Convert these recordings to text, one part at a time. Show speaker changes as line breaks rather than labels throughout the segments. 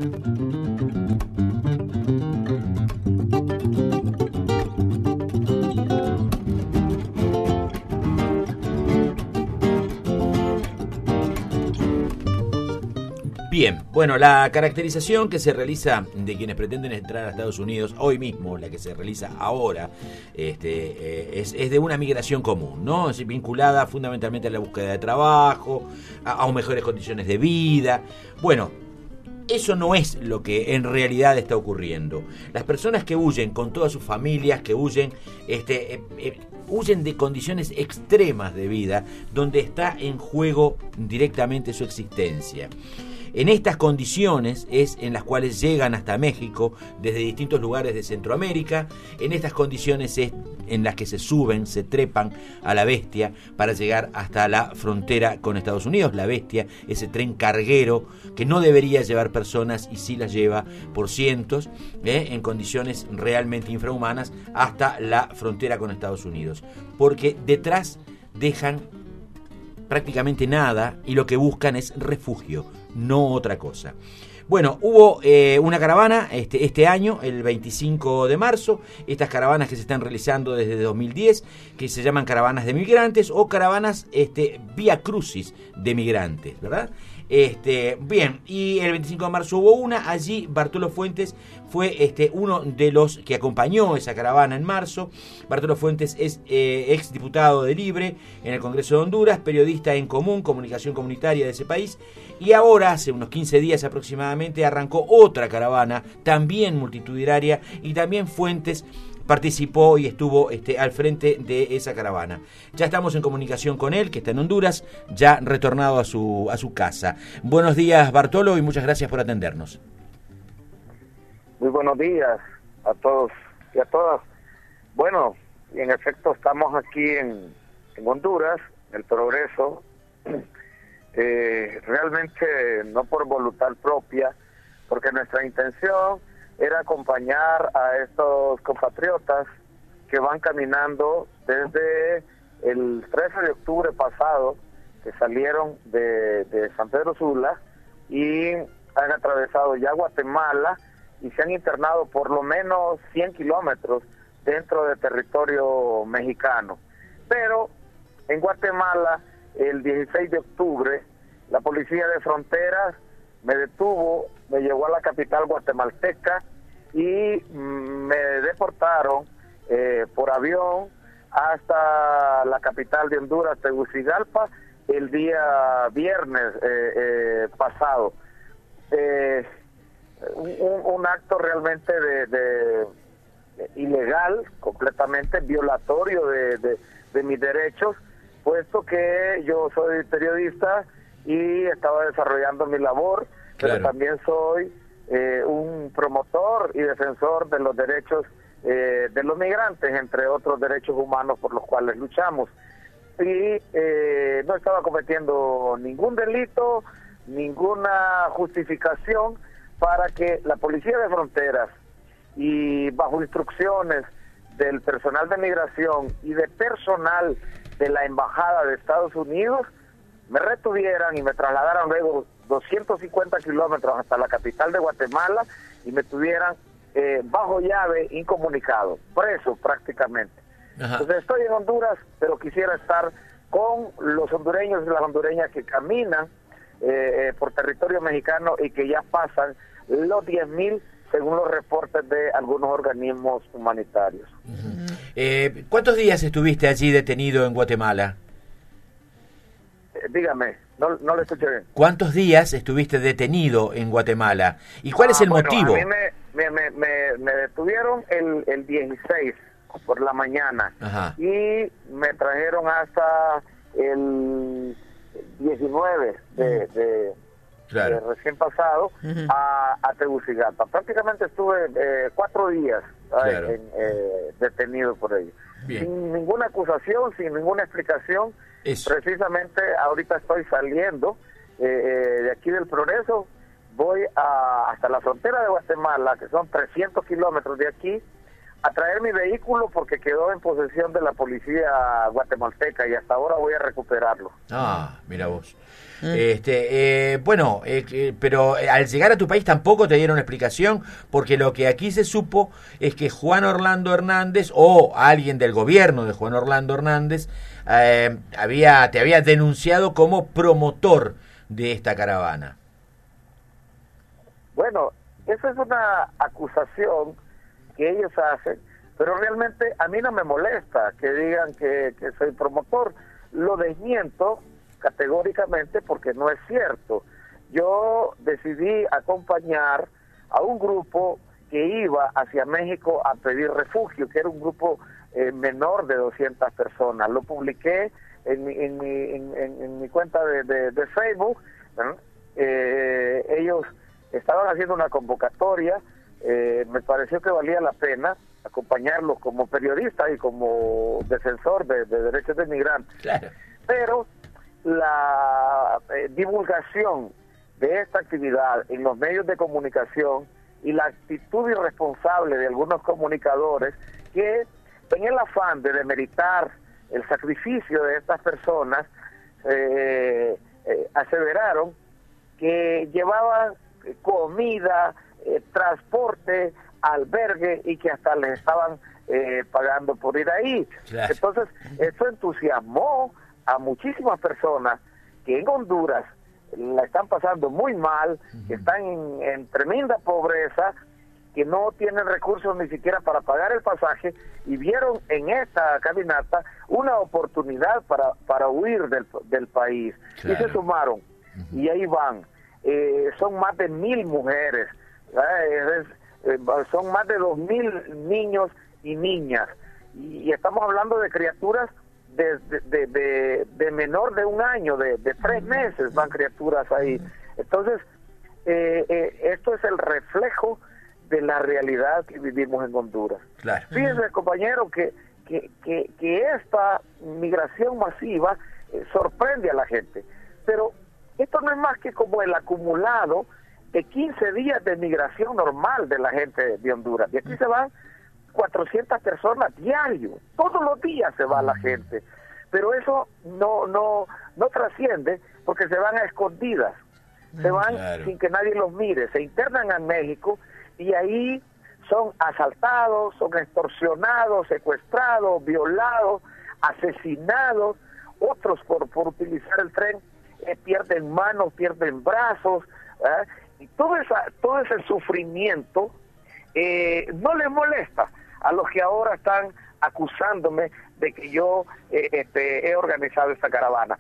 Bien, bueno, la caracterización que se realiza de quienes pretenden entrar a Estados Unidos hoy mismo, la que se realiza ahora, es de una migración común, ¿no? Es vinculada fundamentalmente a la búsqueda de trabajo, a mejores condiciones de vida. Bueno, eso no es lo que en realidad está ocurriendo. Las personas que huyen con todas sus familias, que huyen, huyen de condiciones extremas de vida, donde está en juego directamente su existencia. En estas condiciones es en las cuales llegan hasta México desde distintos lugares de Centroamérica. En estas condiciones es en las que se suben, se trepan a la Bestia para llegar hasta la frontera con Estados Unidos. La Bestia, ese tren carguero que no debería llevar personas y sí las lleva por cientos, en condiciones realmente infrahumanas, hasta la frontera con Estados Unidos. Porque detrás dejan prácticamente nada y lo que buscan es refugio, no otra cosa. Bueno, hubo una caravana este año, el 25 de marzo, estas caravanas que se están realizando desde 2010, que se llaman caravanas de migrantes o caravanas vía crucis de migrantes, ¿verdad? Bien, y el 25 de marzo hubo una, allí Bartolo Fuentes fue uno de los que acompañó esa caravana en marzo. Bartolo Fuentes es ex diputado de Libre en el Congreso de Honduras, periodista en Común, comunicación comunitaria de ese país, y ahora, hace unos 15 días aproximadamente, arrancó otra caravana, también multitudinaria, y también Fuentes participó y estuvo al frente de esa caravana. Ya estamos en comunicación con él, que está en Honduras, ya retornado a su casa. Buenos días, Bartolo, y muchas gracias por atendernos.
Muy buenos días a todos y a todas. Bueno, y en efecto estamos aquí en Honduras, en El Progreso, realmente no por voluntad propia, porque nuestra intención era acompañar a estos compatriotas que van caminando desde el 13 de octubre pasado, que salieron de San Pedro Sula y han atravesado ya Guatemala y se han internado por lo menos 100 kilómetros dentro del territorio mexicano. Pero en Guatemala, el 16 de octubre, la Policía de Fronteras me detuvo, me llevó a la capital guatemalteca y me deportaron por avión hasta la capital de Honduras, Tegucigalpa, el día viernes pasado. Un acto realmente de ilegal, completamente violatorio de mis derechos, puesto que yo soy periodista y estaba desarrollando mi labor, claro, pero también soy un promotor y defensor de los derechos de los migrantes, entre otros derechos humanos por los cuales luchamos. Y no estaba cometiendo ningún delito, ninguna justificación para que la Policía de Fronteras, y bajo instrucciones del personal de migración y de personal de la Embajada de Estados Unidos, me retuvieran y me trasladaran luego 250 kilómetros hasta la capital de Guatemala y me tuvieran bajo llave, incomunicado, preso prácticamente. Ajá. Entonces estoy en Honduras, pero quisiera estar con los hondureños y las hondureñas que caminan por territorio mexicano y que ya pasan los 10,000 según los reportes de algunos organismos humanitarios.
Uh-huh. ¿Cuántos días estuviste allí detenido en Guatemala?
Dígame, no le escuché bien.
¿Cuántos días estuviste detenido en Guatemala? ¿Y cuál es el motivo?
A mí me detuvieron el 16 por la mañana. Ajá. Y me trajeron hasta el 19 claro, recién pasado, uh-huh, a Tegucigalpa. Prácticamente estuve 4 días, claro, detenido por ello. Bien. Sin ninguna acusación, sin ninguna explicación. Eso. Precisamente ahorita estoy saliendo de aquí del Progreso, voy hasta la frontera de Guatemala, que son 300 kilómetros de aquí, a traer mi vehículo porque quedó en posesión de la policía guatemalteca y hasta ahora voy a recuperarlo.
Ah, mira vos. Pero al llegar a tu país tampoco te dieron explicación, porque lo que aquí se supo es que Juan Orlando Hernández o alguien del gobierno de Juan Orlando Hernández te había denunciado como promotor de esta caravana.
Bueno, esa es una acusación que ellos hacen, pero realmente a mí no me molesta que digan que soy promotor. Lo desmiento categóricamente porque no es cierto. Yo decidí acompañar a un grupo que iba hacia México a pedir refugio, que era un grupo menor de 200 personas. Lo publiqué en mi cuenta de Facebook, ¿no? Ellos estaban haciendo una convocatoria, me pareció que valía la pena acompañarlos como periodista y como defensor de derechos de migrantes.
Claro.
Pero la divulgación de esta actividad en los medios de comunicación y la actitud irresponsable de algunos comunicadores que en el afán de demeritar el sacrificio de estas personas aseveraron que llevaban comida, transporte, albergue y que hasta les estaban pagando por ir ahí. Claro. Entonces, eso entusiasmó a muchísimas personas que en Honduras la están pasando muy mal, que están en tremenda pobreza, que no tienen recursos ni siquiera para pagar el pasaje, y vieron en esta caminata una oportunidad para huir del país. Claro. Y se sumaron, y ahí van. Son más de 1,000 mujeres, son más de 2,000 niños y niñas, y estamos hablando de criaturas de menor de 1 año, de 3 meses van criaturas ahí. Entonces, esto es el reflejo de la realidad que vivimos en Honduras.
Claro.
Fíjense, compañero, que esta migración masiva sorprende a la gente, pero esto no es más que como el acumulado de 15 días de migración normal de la gente de Honduras. De aquí se van 400 personas diario, todos los días se va la gente, pero eso no trasciende porque se van a escondidas, se van sin que nadie los mire, se internan en México y ahí son asaltados, son extorsionados, secuestrados, violados, asesinados, otros por utilizar el tren pierden manos, pierden brazos, y todo ese sufrimiento no les molesta a los que ahora están acusándome de que yo he organizado esta caravana.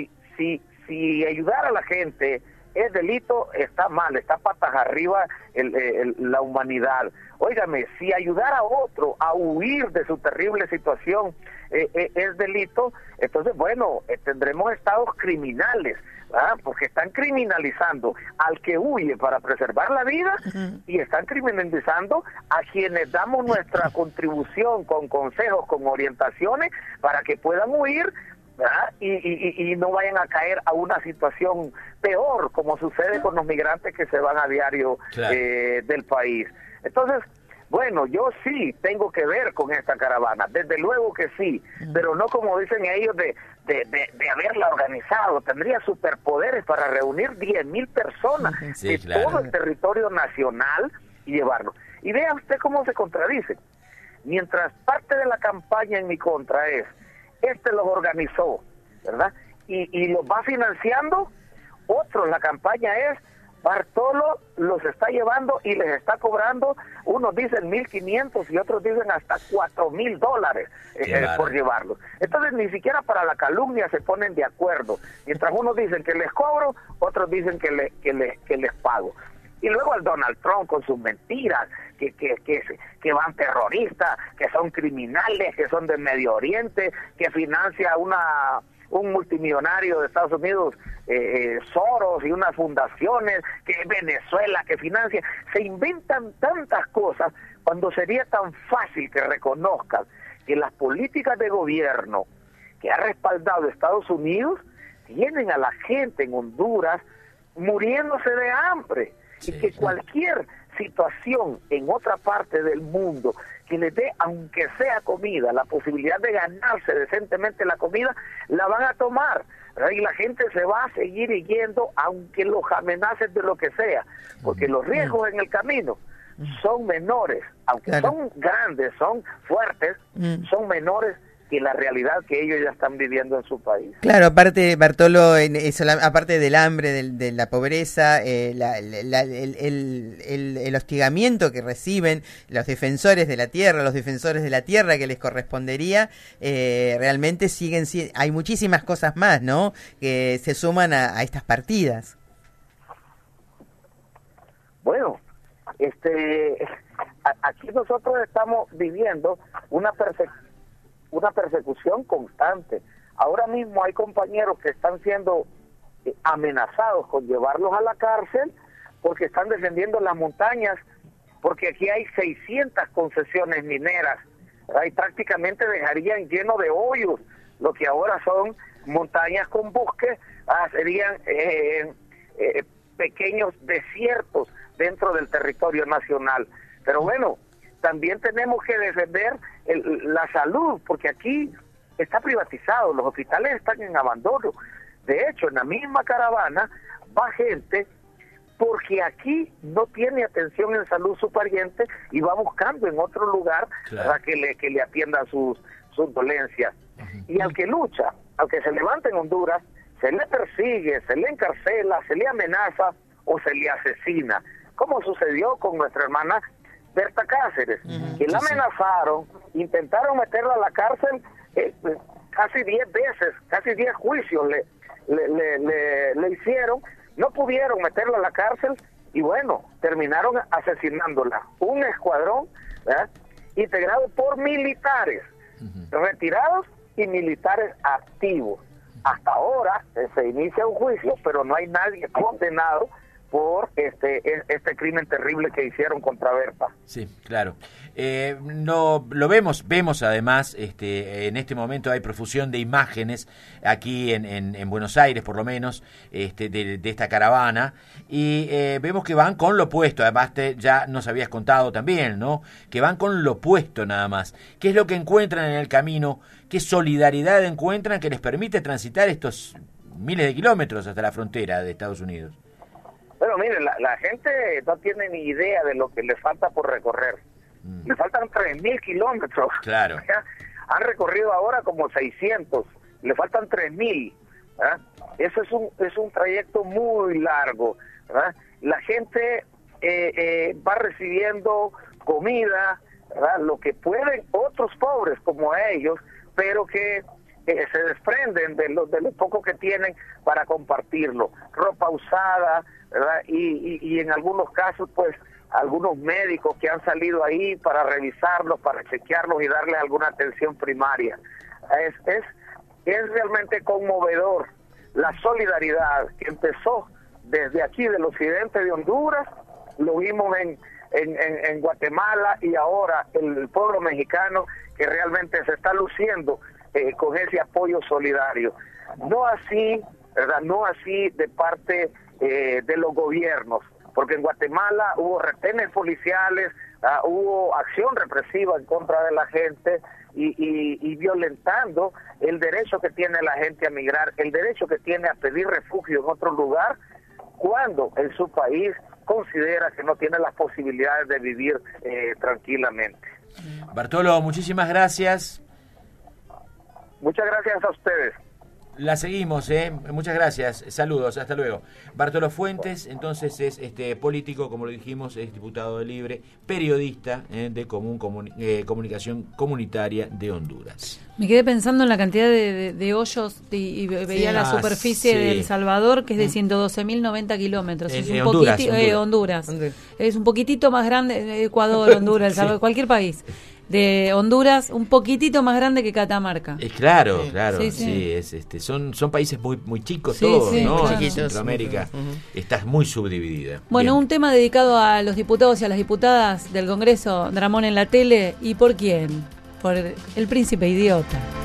Si ayudar a la gente es delito, está mal, está patas arriba la humanidad. Óigame, si ayudar a otro a huir de su terrible situación es delito, entonces, bueno, tendremos estados criminales, ¿verdad? Porque están criminalizando al que huye para preservar la vida y están criminalizando a quienes damos nuestra contribución con consejos, con orientaciones para que puedan huir, ¿verdad? Y no vayan a caer a una situación peor, como sucede con los migrantes que se van a diario del país. Entonces, bueno, yo sí tengo que ver con esta caravana, desde luego que sí, pero no como dicen ellos de haberla organizado. Tendría superpoderes para reunir 10,000 personas de todo el territorio nacional y llevarlo. Y vea usted cómo se contradice. Mientras parte de la campaña en mi contra es, los organizó, ¿verdad? Y los va financiando, otros, la campaña es, Bartolo los está llevando y les está cobrando, unos dicen 1,500 y otros dicen hasta $4,000 por llevarlos. Entonces ni siquiera para la calumnia se ponen de acuerdo. Mientras unos dicen que les cobro, otros dicen que les pago. Y luego el Donald Trump con sus mentiras, que van terroristas, que son criminales, que son del Medio Oriente, que financia un multimillonario de Estados Unidos, Soros, y unas fundaciones, que Venezuela, que financia. Se inventan tantas cosas cuando sería tan fácil que reconozcan que las políticas de gobierno que ha respaldado Estados Unidos tienen a la gente en Honduras muriéndose de hambre, y que cualquier situación en otra parte del mundo que les dé, aunque sea comida, la posibilidad de ganarse decentemente la comida, la van a tomar, ¿verdad? Y la gente se va a seguir yendo aunque los amenacen de lo que sea, porque los riesgos en el camino son menores, aunque son grandes, son fuertes, son menores que la realidad que ellos ya están viviendo en su país.
Claro, aparte, Bartolo, aparte del hambre, de la pobreza, el hostigamiento que reciben los defensores de la tierra que les correspondería, realmente hay muchísimas cosas más, ¿no?, que se suman a estas partidas.
Bueno, aquí nosotros estamos viviendo una persecución constante. Ahora mismo hay compañeros que están siendo amenazados con llevarlos a la cárcel porque están defendiendo las montañas, porque aquí hay 600 concesiones mineras, ¿verdad? Y prácticamente dejarían lleno de hoyos lo que ahora son montañas con bosques, serían pequeños desiertos dentro del territorio nacional. Pero bueno, también tenemos que defender la salud, porque aquí está privatizado, los hospitales están en abandono. De hecho, en la misma caravana va gente porque aquí no tiene atención en salud su pariente y va buscando en otro lugar para que le atiendan sus dolencias. Y al que lucha, al que se levanta en Honduras, se le persigue, se le encarcela, se le amenaza o se le asesina, como sucedió con nuestra hermana Berta Cáceres, que la amenazaron, intentaron meterla a la cárcel casi 10 veces, casi 10 juicios le hicieron, no pudieron meterla a la cárcel y bueno, terminaron asesinándola. Un escuadrón, ¿verdad?, integrado por militares retirados y militares activos. Hasta ahora se inicia un juicio, pero no hay nadie condenado por este crimen terrible que hicieron contra Berta.
Sí, claro. No lo vemos además, en este momento hay profusión de imágenes aquí en Buenos Aires, por lo menos, de esta caravana, y vemos que van con lo opuesto. Además, ya nos habías contado también, ¿no?, que van con lo opuesto nada más. ¿Qué es lo que encuentran en el camino? ¿Qué solidaridad encuentran que les permite transitar estos miles de kilómetros hasta la frontera de Estados Unidos?
Bueno, mire, la gente no tiene ni idea de lo que le falta por recorrer. Le faltan 3.000 kilómetros.
Claro.
Han recorrido ahora como 600. Le faltan 3.000. Eso es un trayecto muy largo, ¿verdad? La gente va recibiendo comida, ¿verdad?, lo que pueden otros pobres como ellos, pero que se desprenden de lo poco que tienen para compartirlo. Ropa usada, ¿verdad? Y en algunos casos, pues, algunos médicos que han salido ahí para revisarlos, para chequearlos y darles alguna atención primaria. Es realmente conmovedor la solidaridad que empezó desde aquí del occidente de Honduras, lo vimos en Guatemala, y ahora el pueblo mexicano que realmente se está luciendo con ese apoyo solidario. No así, ¿verdad?, no así de parte de los gobiernos, porque en Guatemala hubo retenes policiales, hubo acción represiva en contra de la gente y violentando el derecho que tiene la gente a migrar, el derecho que tiene a pedir refugio en otro lugar, cuando en su país considera que no tiene las posibilidades de vivir tranquilamente.
Bartolo, muchísimas gracias.
Muchas gracias a ustedes.
La seguimos, muchas gracias, saludos, hasta luego. Bartolo Fuentes, entonces, es político, como lo dijimos, es diputado de Libre, periodista de Comunicación Comunitaria de Honduras.
Me quedé pensando en la cantidad de hoyos y veía la superficie de El Salvador, que es de 112.090 kilómetros. Es un
Honduras,
Honduras. Es un poquitito más grande, Ecuador, Honduras, El Salvador, cualquier país. De Honduras, un poquitito más grande que Catamarca.
Claro, sí. Son países muy chicos todos, ¿no?
Claro.
Centroamérica está muy subdividida.
Bueno,
Bien.
un tema dedicado a los diputados y a las diputadas del Congreso, Dramón en la tele. ¿Y por quién? Por el príncipe idiota.